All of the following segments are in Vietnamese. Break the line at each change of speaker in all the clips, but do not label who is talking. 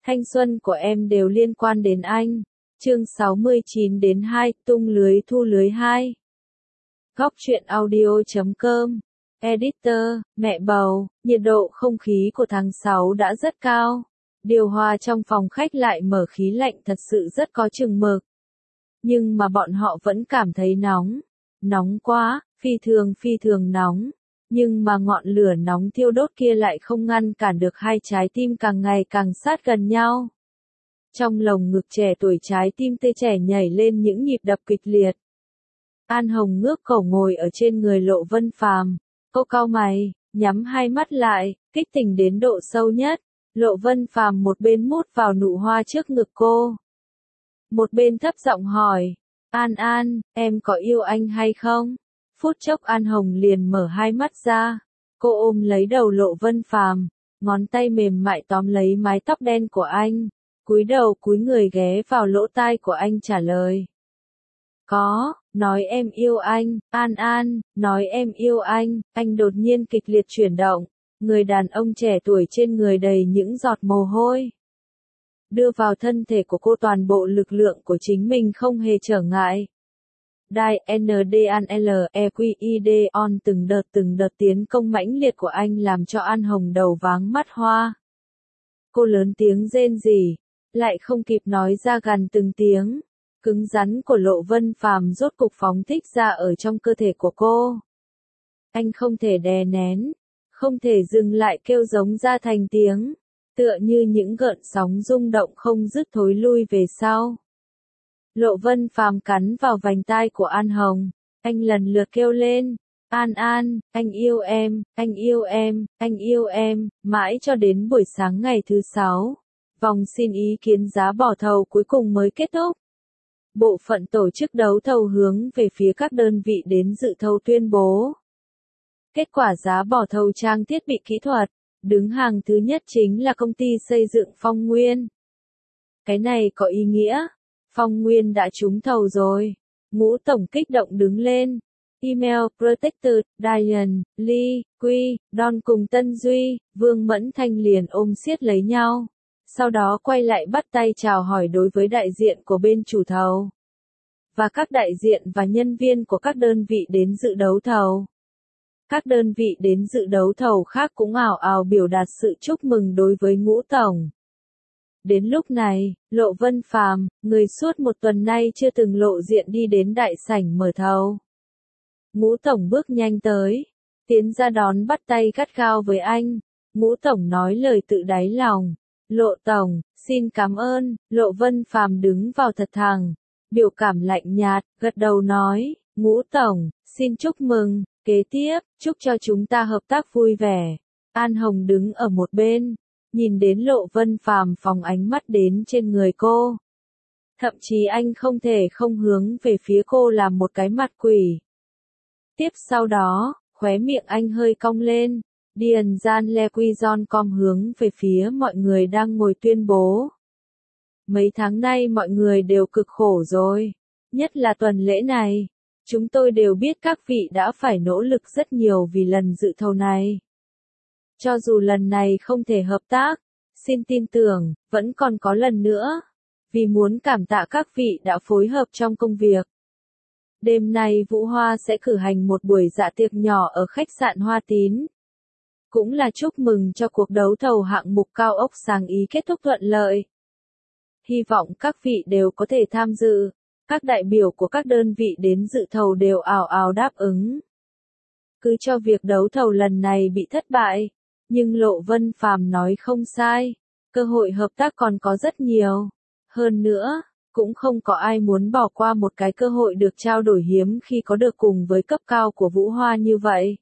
Thanh xuân của em đều liên quan đến anh. Chương 69-2, tung lưới thu lưới 2. Góc truyện audio.com. Editor, mẹ bầu, nhiệt độ không khí của tháng 6 đã rất cao. Điều hòa trong phòng khách lại mở khí lạnh thật sự rất có chừng mực. Nhưng mà bọn họ vẫn cảm thấy nóng. Nóng quá, phi thường nóng. Nhưng mà ngọn lửa nóng thiêu đốt kia lại không ngăn cản được hai trái tim càng ngày càng sát gần nhau. Trong lồng ngực trẻ tuổi trái tim tươi trẻ nhảy lên những nhịp đập kịch liệt. An Hồng ngước cổ ngồi ở trên người Lộ Vân Phàm, cô cau mày, nhắm hai mắt lại, kích tỉnh đến độ sâu nhất. Lộ Vân Phàm một bên mút vào nụ hoa trước ngực cô, một bên thấp giọng hỏi, An, em có yêu anh hay không? Phút chốc An Hồng liền mở hai mắt ra, cô ôm lấy đầu Lộ Vân Phàm, ngón tay mềm mại tóm lấy mái tóc đen của anh, cúi đầu cúi người ghé vào lỗ tai của anh trả lời. Có, nói em yêu anh, An, nói em yêu anh đột nhiên kịch liệt chuyển động, người đàn ông trẻ tuổi trên người đầy những giọt mồ hôi. Đưa vào thân thể của cô toàn bộ lực lượng của chính mình không hề trở ngại. NDANLEQID on từng đợt tiến công mãnh liệt của anh làm cho An Hồng đầu váng mắt hoa. Cô lớn tiếng rên rỉ, lại không kịp nói ra gần từng tiếng. Cứng rắn của Lộ Vân Phàm rốt cục phóng thích ra ở trong cơ thể của cô. Anh không thể đè nén, không thể dừng lại kêu giống ra thành tiếng, tựa như những gợn sóng rung động không dứt thối lui về sau. Lộ Vân Phàm cắn vào vành tai của An Hồng, anh lần lượt kêu lên, An, anh yêu em, mãi cho đến buổi sáng ngày thứ 6, vòng xin ý kiến giá bỏ thầu cuối cùng mới kết thúc. Bộ phận tổ chức đấu thầu hướng về phía các đơn vị đến dự thầu tuyên bố. Kết quả giá bỏ thầu trang thiết bị kỹ thuật, đứng hàng thứ nhất chính là công ty xây dựng Phong Nguyên. Cái này có ý nghĩa, Phong Nguyên đã trúng thầu rồi. Ngũ tổng kích động đứng lên. Email, Protector, Diane, Lee, Quy, Don cùng Tân Duy, Vương Mẫn Thanh liền ôm siết lấy nhau. Sau đó quay lại bắt tay chào hỏi đối với đại diện của bên chủ thầu. Và các đại diện và nhân viên của các đơn vị đến dự đấu thầu. Các đơn vị đến dự đấu thầu khác cũng ào ào biểu đạt sự chúc mừng đối với Ngũ tổng. Đến lúc này, Lộ Vân Phàm, người suốt một tuần nay chưa từng lộ diện đi đến đại sảnh mở thầu. Ngũ tổng bước nhanh tới, tiến ra đón bắt tay gắt gao với anh. Ngũ tổng nói lời tự đáy lòng. Lộ tổng, xin cảm ơn. Lộ Vân Phàm đứng vào thật thẳng, biểu cảm lạnh nhạt, gật đầu nói, Ngũ tổng, xin chúc mừng, kế tiếp, chúc cho chúng ta hợp tác vui vẻ. An Hồng đứng ở một bên, nhìn đến Lộ Vân Phàm phóng ánh mắt đến trên người cô. Thậm chí anh không thể không hướng về phía cô làm một cái mặt quỷ. Tiếp sau đó, khóe miệng anh hơi cong lên. Điền Gian Le Quy Giòn com hướng về phía mọi người đang ngồi tuyên bố. Mấy tháng nay mọi người đều cực khổ rồi. Nhất là tuần lễ này. Chúng tôi đều biết các vị đã phải nỗ lực rất nhiều vì lần dự thầu này. Cho dù lần này không thể hợp tác, xin tin tưởng, vẫn còn có lần nữa. Vì muốn cảm tạ các vị đã phối hợp trong công việc. Đêm nay Vũ Hoa sẽ cử hành một buổi dạ tiệc nhỏ ở khách sạn Hoa Tín. Cũng là chúc mừng cho cuộc đấu thầu hạng mục cao ốc Sáng Ý kết thúc thuận lợi. Hy vọng các vị đều có thể tham dự. Các đại biểu của các đơn vị đến dự thầu đều ào ào đáp ứng. Cứ cho việc đấu thầu lần này bị thất bại, nhưng Lộ Vân Phàm nói không sai, cơ hội hợp tác còn có rất nhiều. Hơn nữa, cũng không có ai muốn bỏ qua một cái cơ hội được trao đổi hiếm khi có được cùng với cấp cao của Vũ Hoa như vậy.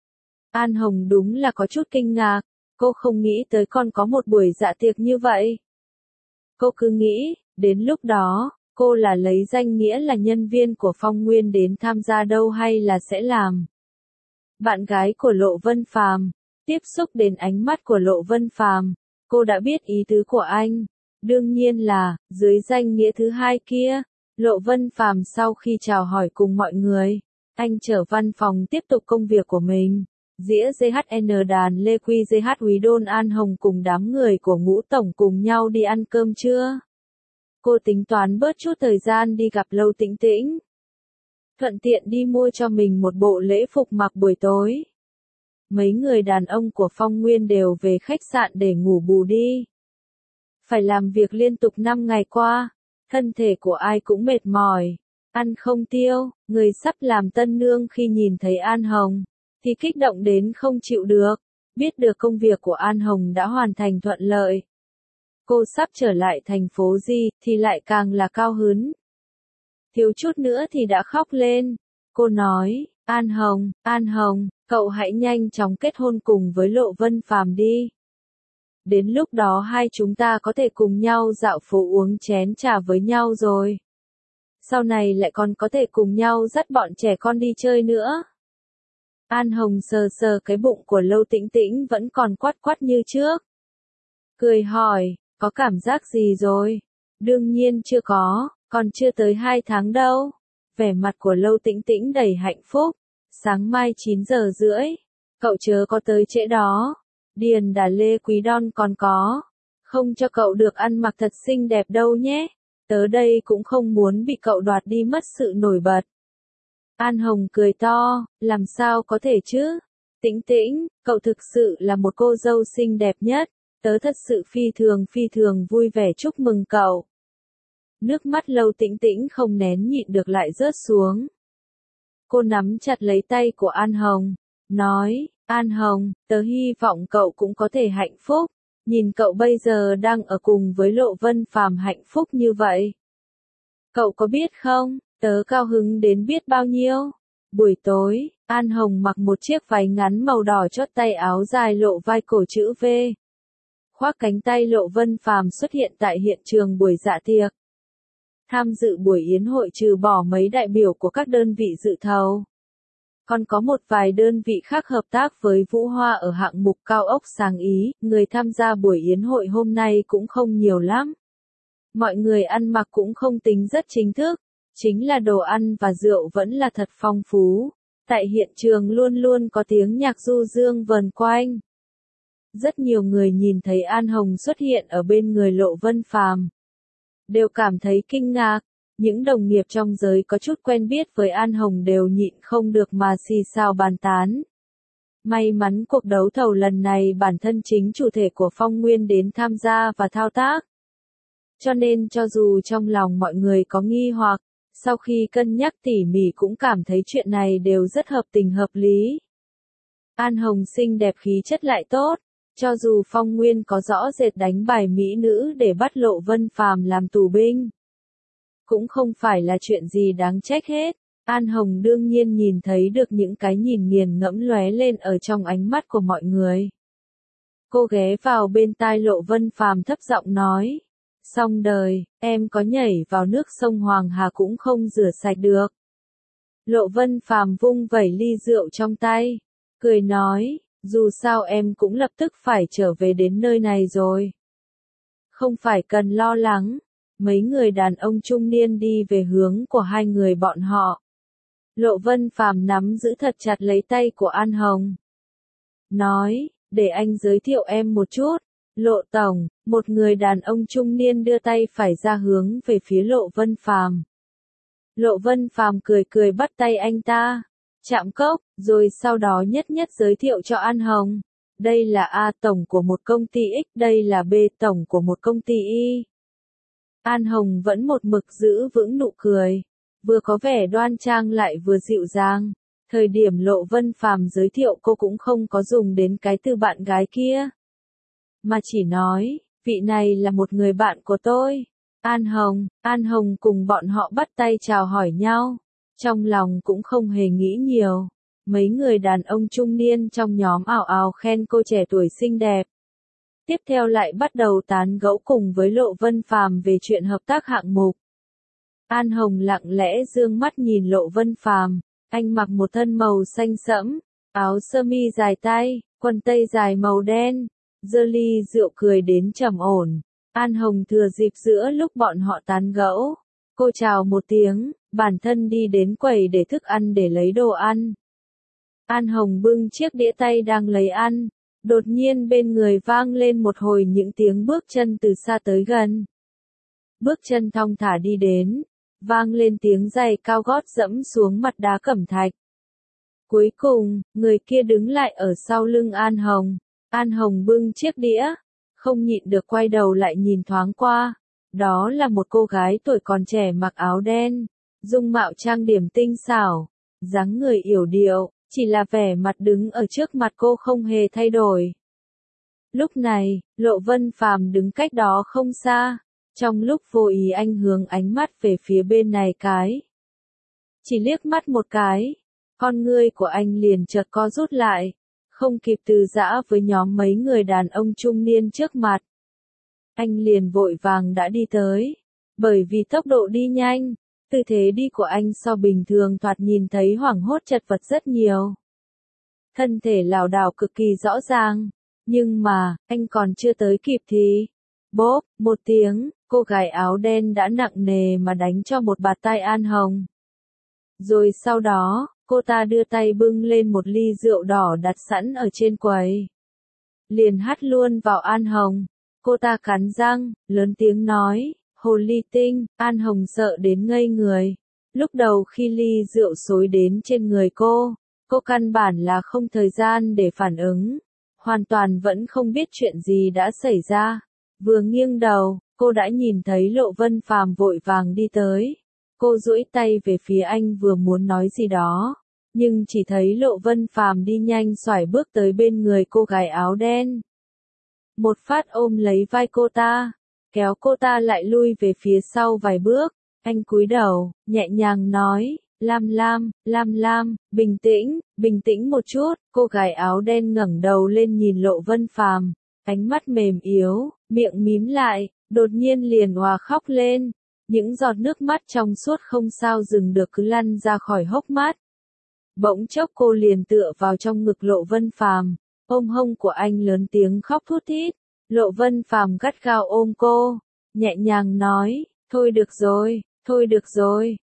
An Hồng đúng là có chút kinh ngạc, cô không nghĩ tới còn có một buổi dạ tiệc như vậy. Cô cứ nghĩ, đến lúc đó, cô là lấy danh nghĩa là nhân viên của Phong Nguyên đến tham gia đâu hay là sẽ làm. Bạn gái của Lộ Vân Phàm, tiếp xúc đến ánh mắt của Lộ Vân Phàm, cô đã biết ý tứ của anh. Đương nhiên là, dưới danh nghĩa thứ hai kia, Lộ Vân Phàm sau khi chào hỏi cùng mọi người, anh trở văn phòng tiếp tục công việc của mình. Dĩa GHN đàn Lê Quy GH Úy Đôn An Hồng cùng đám người của Ngũ Tổng cùng nhau đi ăn cơm trưa. Cô tính toán bớt chút thời gian đi gặp Lâu Tĩnh Tĩnh. Thuận tiện đi mua cho mình một bộ lễ phục mặc buổi tối. Mấy người đàn ông của Phong Nguyên đều về khách sạn để ngủ bù đi. Phải làm việc liên tục 5 ngày qua, thân thể của ai cũng mệt mỏi, ăn không tiêu, người sắp làm tân nương khi nhìn thấy An Hồng, thì kích động đến không chịu được, biết được công việc của An Hồng đã hoàn thành thuận lợi. Cô sắp trở lại thành phố Di, thì lại càng là cao hứng. Thiếu chút nữa thì đã khóc lên. Cô nói, An Hồng, cậu hãy nhanh chóng kết hôn cùng với Lộ Vân Phàm đi. Đến lúc đó hai chúng ta có thể cùng nhau dạo phố uống chén trà với nhau rồi. Sau này lại còn có thể cùng nhau dắt bọn trẻ con đi chơi nữa. An Hồng sờ sờ cái bụng của Lâu Tĩnh Tĩnh vẫn còn quắt quắt như trước. Cười hỏi, có cảm giác gì rồi? Đương nhiên chưa có, còn chưa tới 2 tháng đâu. Vẻ mặt của Lâu Tĩnh Tĩnh đầy hạnh phúc. Sáng mai 9 giờ rưỡi, cậu chớ có tới trễ đó. Điền Đà Lê Quý Đon còn có. Không cho cậu được ăn mặc thật xinh đẹp đâu nhé. Tớ đây cũng không muốn bị cậu đoạt đi mất sự nổi bật. An Hồng cười to, làm sao có thể chứ? Tĩnh Tĩnh, cậu thực sự là một cô dâu xinh đẹp nhất. Tớ thật sự phi thường vui vẻ chúc mừng cậu. Nước mắt Lâu Tĩnh Tĩnh không nén nhịn được lại rớt xuống. Cô nắm chặt lấy tay của An Hồng, nói, An Hồng, tớ hy vọng cậu cũng có thể hạnh phúc. Nhìn cậu bây giờ đang ở cùng với Lộ Vân Phàm hạnh phúc như vậy. Cậu có biết không, tớ cao hứng đến biết bao nhiêu. Buổi tối, An Hồng mặc một chiếc váy ngắn màu đỏ chót tay áo dài lộ vai cổ chữ V. Khoác cánh tay Lộ Vân Phàm xuất hiện tại hiện trường buổi dạ tiệc. Tham dự buổi yến hội trừ bỏ mấy đại biểu của các đơn vị dự thầu. Còn có một vài đơn vị khác hợp tác với Vũ Hoa ở hạng mục cao ốc sáng ý, người tham gia buổi yến hội hôm nay cũng không nhiều lắm. Mọi người ăn mặc cũng không tính rất chính thức, chính là đồ ăn và rượu vẫn là thật phong phú. Tại hiện trường luôn luôn có tiếng nhạc du dương vần quanh. Rất nhiều người nhìn thấy An Hồng xuất hiện ở bên người Lộ Vân Phàm, đều cảm thấy kinh ngạc. Những đồng nghiệp trong giới có chút quen biết với An Hồng đều nhịn không được mà xì xào bàn tán. May mắn cuộc đấu thầu lần này bản thân chính chủ thể của Phong Nguyên đến tham gia và thao tác. Cho nên cho dù trong lòng mọi người có nghi hoặc, sau khi cân nhắc tỉ mỉ cũng cảm thấy chuyện này đều rất hợp tình hợp lý. An Hồng xinh đẹp khí chất lại tốt, cho dù Phong Nguyên có rõ rệt đánh bài mỹ nữ để bắt Lộ Vân Phàm làm tù binh, cũng không phải là chuyện gì đáng trách hết. An Hồng đương nhiên nhìn thấy được những cái nhìn nghiền ngẫm lóe lên ở trong ánh mắt của mọi người. Cô ghé vào bên tai Lộ Vân Phàm thấp giọng nói, xong đời, em có nhảy vào nước sông Hoàng Hà cũng không rửa sạch được. Lộ Vân Phàm vung vẩy ly rượu trong tay, cười nói, dù sao em cũng lập tức phải trở về đến nơi này rồi. Không phải cần lo lắng. Mấy người đàn ông trung niên đi về hướng của hai người bọn họ. Lộ Vân Phàm nắm giữ thật chặt lấy tay của An Hồng. Nói, để anh giới thiệu em một chút. Lộ Tổng, một người đàn ông trung niên đưa tay phải ra hướng về phía Lộ Vân Phàm. Lộ Vân Phàm cười cười bắt tay anh ta, chạm cốc, rồi sau đó nhất nhất giới thiệu cho An Hồng. Đây là A Tổng của một công ty X, đây là B Tổng của một công ty Y. An Hồng vẫn một mực giữ vững nụ cười, vừa có vẻ đoan trang lại vừa dịu dàng. Thời điểm Lộ Vân Phàm giới thiệu cô cũng không có dùng đến cái từ bạn gái kia, mà chỉ nói, vị này là một người bạn của tôi. An Hồng cùng bọn họ bắt tay chào hỏi nhau, trong lòng cũng không hề nghĩ nhiều. Mấy người đàn ông trung niên trong nhóm ào ào khen cô trẻ tuổi xinh đẹp. Tiếp theo lại bắt đầu tán gẫu cùng với Lộ Vân Phàm về chuyện hợp tác hạng mục. An Hồng lặng lẽ dương mắt nhìn Lộ Vân Phàm, anh mặc một thân màu xanh sẫm, áo sơ mi dài tay, quần tây dài màu đen, giơ ly rượu cười đến trầm ổn. An Hồng thừa dịp giữa lúc bọn họ tán gẫu, cô chào một tiếng, bản thân đi đến quầy để thức ăn để lấy đồ ăn. An Hồng bưng chiếc đĩa tay đang lấy ăn. Đột nhiên bên người vang lên một hồi những tiếng bước chân từ xa tới gần. Bước chân thong thả đi đến, vang lên tiếng giày cao gót dẫm xuống mặt đá cẩm thạch. Cuối cùng, người kia đứng lại ở sau lưng An Hồng. An Hồng bưng chiếc đĩa, không nhịn được quay đầu lại nhìn thoáng qua. Đó là một cô gái tuổi còn trẻ mặc áo đen, dung mạo trang điểm tinh xảo, dáng người yểu điệu, chỉ là vẻ mặt đứng ở trước mặt cô không hề thay đổi. Lúc này, Lộ Vân Phàm đứng cách đó không xa, trong lúc vô ý anh hướng ánh mắt về phía bên này cái. Chỉ liếc mắt một cái, con ngươi của anh liền chợt co rút lại, không kịp từ giã với nhóm mấy người đàn ông trung niên trước mặt. Anh liền vội vàng đã đi tới, bởi vì tốc độ đi nhanh, tư thế đi của anh so bình thường thoạt nhìn thấy hoảng hốt chật vật rất nhiều. Thân thể lảo đảo cực kỳ rõ ràng, nhưng mà, anh còn chưa tới kịp thì, bốp, một tiếng, cô gái áo đen đã nặng nề mà đánh cho một bạt tai An Hồng. Rồi sau đó, cô ta đưa tay bưng lên một ly rượu đỏ đặt sẵn ở trên quầy. Liền hắt luôn vào An Hồng. Cô ta cắn răng, lớn tiếng nói, hồ ly tinh. An Hồng sợ đến ngây người. Lúc đầu khi ly rượu xối đến trên người cô căn bản là không thời gian để phản ứng. Hoàn toàn vẫn không biết chuyện gì đã xảy ra. Vừa nghiêng đầu, cô đã nhìn thấy Lộ Vân Phàm vội vàng đi tới. Cô duỗi tay về phía anh vừa muốn nói gì đó, nhưng chỉ thấy Lộ Vân Phàm đi nhanh xoải bước tới bên người cô gái áo đen. Một phát ôm lấy vai cô ta, kéo cô ta lại lui về phía sau vài bước. Anh cúi đầu, nhẹ nhàng nói, Lam Lam, bình tĩnh một chút. Cô gái áo đen ngẩng đầu lên nhìn Lộ Vân Phàm, ánh mắt mềm yếu, miệng mím lại, đột nhiên liền òa khóc lên. Những giọt nước mắt trong suốt không sao dừng được cứ lăn ra khỏi hốc mắt. Bỗng chốc cô liền tựa vào trong ngực Lộ Vân Phàm, ôm hông của anh lớn tiếng khóc thút thít. Lộ Vân Phàm gắt gao ôm cô, nhẹ nhàng nói, thôi được rồi,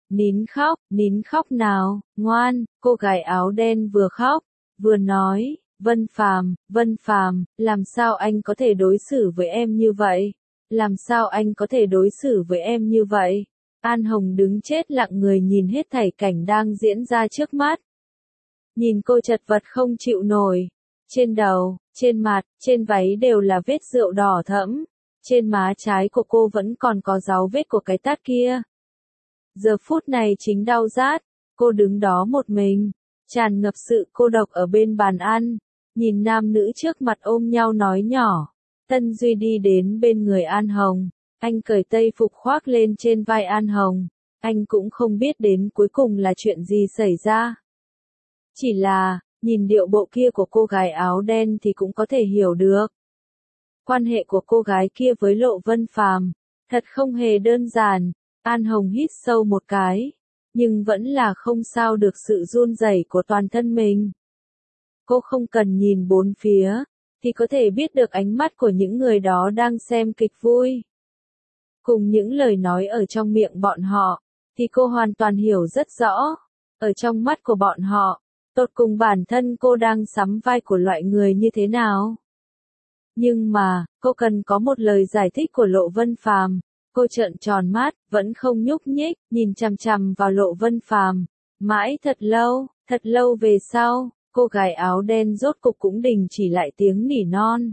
nín khóc nào, ngoan. Cô gái áo đen vừa khóc, vừa nói, Vân Phàm, làm sao anh có thể đối xử với em như vậy? Làm sao anh có thể đối xử với em như vậy? An Hồng đứng chết lặng người nhìn hết thảy cảnh đang diễn ra trước mắt. Nhìn cô chật vật không chịu nổi. Trên đầu, trên mặt, trên váy đều là vết rượu đỏ thẫm. Trên má trái của cô vẫn còn có dấu vết của cái tát kia. Giờ phút này chính đau rát, cô đứng đó một mình, tràn ngập sự cô độc ở bên bàn ăn, nhìn nam nữ trước mặt ôm nhau nói nhỏ. Tân Duy đi đến bên người An Hồng, anh cởi tây phục khoác lên trên vai An Hồng, anh cũng không biết đến cuối cùng là chuyện gì xảy ra. Chỉ là, nhìn điệu bộ kia của cô gái áo đen thì cũng có thể hiểu được. Quan hệ của cô gái kia với Lộ Vân Phàm thật không hề đơn giản. An Hồng hít sâu một cái, nhưng vẫn là không sao được sự run rẩy của toàn thân mình. Cô không cần nhìn bốn phía, thì có thể biết được ánh mắt của những người đó đang xem kịch vui. Cùng những lời nói ở trong miệng bọn họ, thì cô hoàn toàn hiểu rất rõ. Ở trong mắt của bọn họ, tột cùng bản thân cô đang sắm vai của loại người như thế nào. Nhưng mà, cô cần có một lời giải thích của Lộ Vân Phàm. Cô trợn tròn mắt, vẫn không nhúc nhích, nhìn chằm chằm vào Lộ Vân Phàm. Mãi thật lâu về sau, cô gái áo đen rốt cục cũng đình chỉ lại tiếng nỉ non.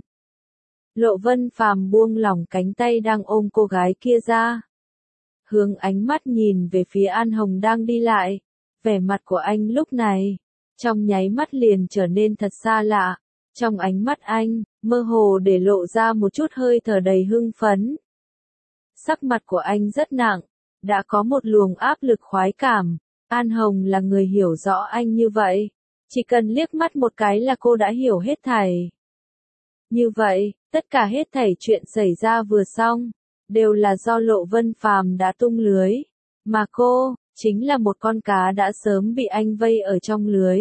Lộ Vân Phàm buông lỏng cánh tay đang ôm cô gái kia ra. Hướng ánh mắt nhìn về phía An Hồng đang đi lại. Vẻ mặt của anh lúc này, trong nháy mắt liền trở nên thật xa lạ. Trong ánh mắt anh, mơ hồ để lộ ra một chút hơi thở đầy hưng phấn. Sắc mặt của anh rất nặng, đã có một luồng áp lực khoái cảm. An Hồng là người hiểu rõ anh như vậy. Chỉ cần liếc mắt một cái là cô đã hiểu hết thảy. Như vậy, tất cả hết thảy chuyện xảy ra vừa xong, đều là do Lộ Vân Phàm đã tung lưới. Mà cô, chính là một con cá đã sớm bị anh vây ở trong lưới.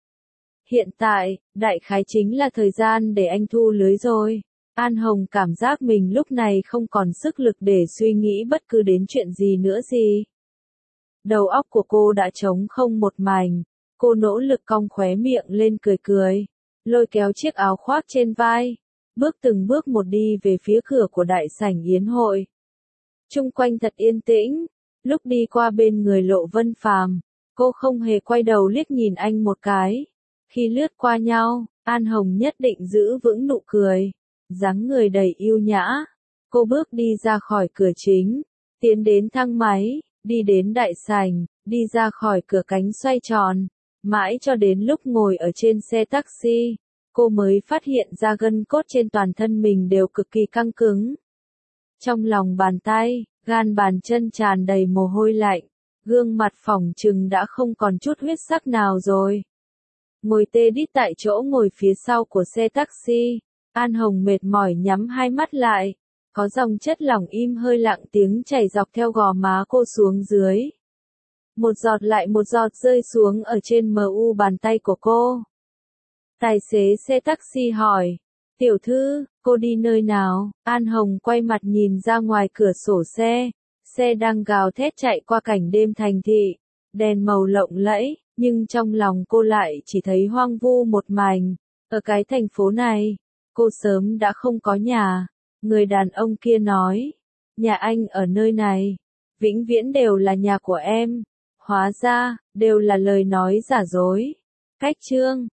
Hiện tại, đại khái chính là thời gian để anh thu lưới rồi. An Hồng cảm giác mình lúc này không còn sức lực để suy nghĩ bất cứ đến chuyện gì nữa gì. Đầu óc của cô đã trống không một mảnh, Cô nỗ lực cong khóe miệng lên cười cười, lôi kéo chiếc áo khoác trên vai, bước từng bước một đi về phía cửa của đại sảnh yến hội. Chung quanh thật yên tĩnh, lúc đi qua bên người Lộ Vân Phàm, cô không hề quay đầu liếc nhìn anh một cái. Khi lướt qua nhau, An Hồng nhất định giữ vững nụ cười, dáng người đầy yêu nhã. Cô bước đi ra khỏi cửa chính, tiến đến thang máy, đi đến đại sảnh, đi ra khỏi cửa cánh xoay tròn, mãi cho đến lúc ngồi ở trên xe taxi, cô mới phát hiện ra gân cốt trên toàn thân mình đều cực kỳ căng cứng. Trong lòng bàn tay, gan bàn chân tràn đầy mồ hôi lạnh, gương mặt phỏng chừng đã không còn chút huyết sắc nào rồi. Ngồi tê đít tại chỗ ngồi phía sau của xe taxi, An Hồng mệt mỏi nhắm hai mắt lại, có dòng chất lỏng im hơi lặng tiếng chảy dọc theo gò má cô xuống dưới. Một giọt lại một giọt rơi xuống ở trên mu bàn tay của cô. Tài xế xe taxi hỏi, tiểu thư, cô đi nơi nào? An Hồng quay mặt nhìn ra ngoài cửa sổ xe đang gào thét chạy qua cảnh đêm thành thị, đèn màu lộng lẫy, nhưng trong lòng cô lại chỉ thấy hoang vu một mảnh. Ở cái thành phố này, cô sớm đã không có nhà. Người đàn ông kia nói, nhà anh ở nơi này, vĩnh viễn đều là nhà của em. Hóa ra, đều là lời nói giả dối. Cách chương